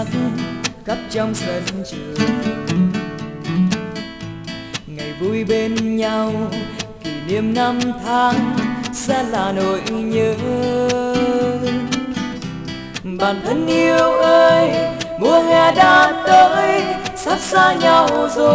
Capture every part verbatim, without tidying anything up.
sắc khắp trong sân trường. Ngày vui bên nhau kỷ niệm năm tháng sẽ là nỗi nhớ. Bạn thân yêu ơi, mùa hè đã tới, sắp xa nhau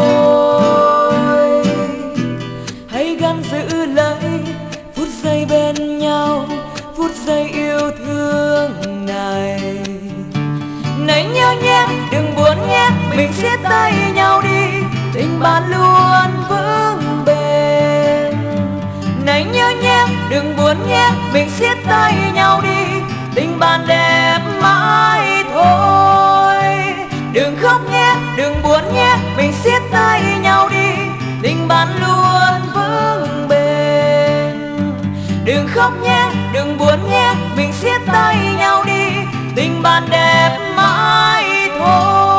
rồi. Hãy gắng giữ lấy phút giây bên nhau, phút giây yêu thương này. Này nhớ nhé, đừng buồn nhé, mình siết tay nhau đi, tình bạn luôn vững bền. Này nhớ nhé, đừng buồn nhé, mình siết tay nhau đi, tình bạn đẹp mãi thôi. Đừng khóc nhé, đừng buồn nhé, mình siết tay nhau đi, tình bạn luôn vững bền. Đừng khóc nhé, đừng buồn nhé, mình siết tay nhau đi, tình bạn đẹp mãi thôi.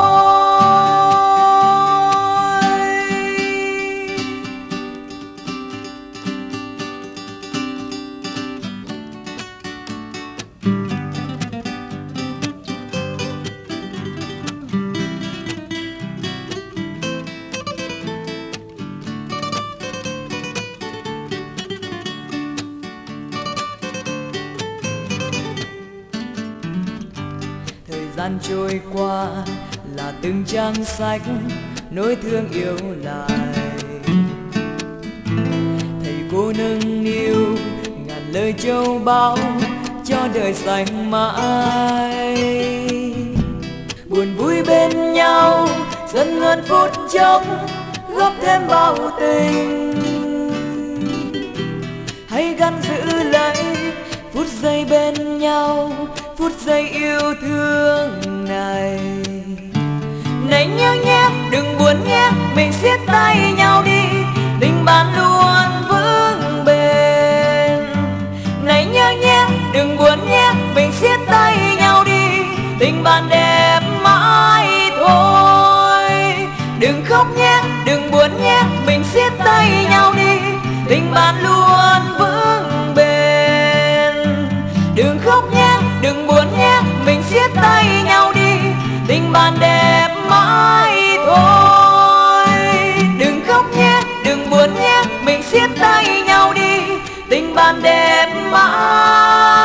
Thời gian trôi qua là từng trang sách nỗi thương yêu lại. Thầy cô nâng niu ngàn lời châu báu cho đời xanh mãi. Buồn vui bên nhau dần hơn phút chốc, góp thêm bao tình. Hãy gắng giữ lấy phút giây bên nhau, phút giây yêu thương này. Này nhớ nhé, đừng buồn nhé, mình siết tay nhau đi, tình bạn luôn vững bền. Này nhớ nhé, đừng buồn nhé, mình siết tay nhau đi, tình bạn đẹp mãi thôi. Đừng khóc nhé, đừng buồn nhé, mình siết tay nhau đi, tình bạn luôn vững bền. Đừng khóc nhé, đừng buồn nhé, mình siết tay nhau đi, tình bạn đẹp mãi thôi. Đừng khóc nhé, đừng buồn nhé, mình siết tay nhau đi, tình bạn đẹp mãi.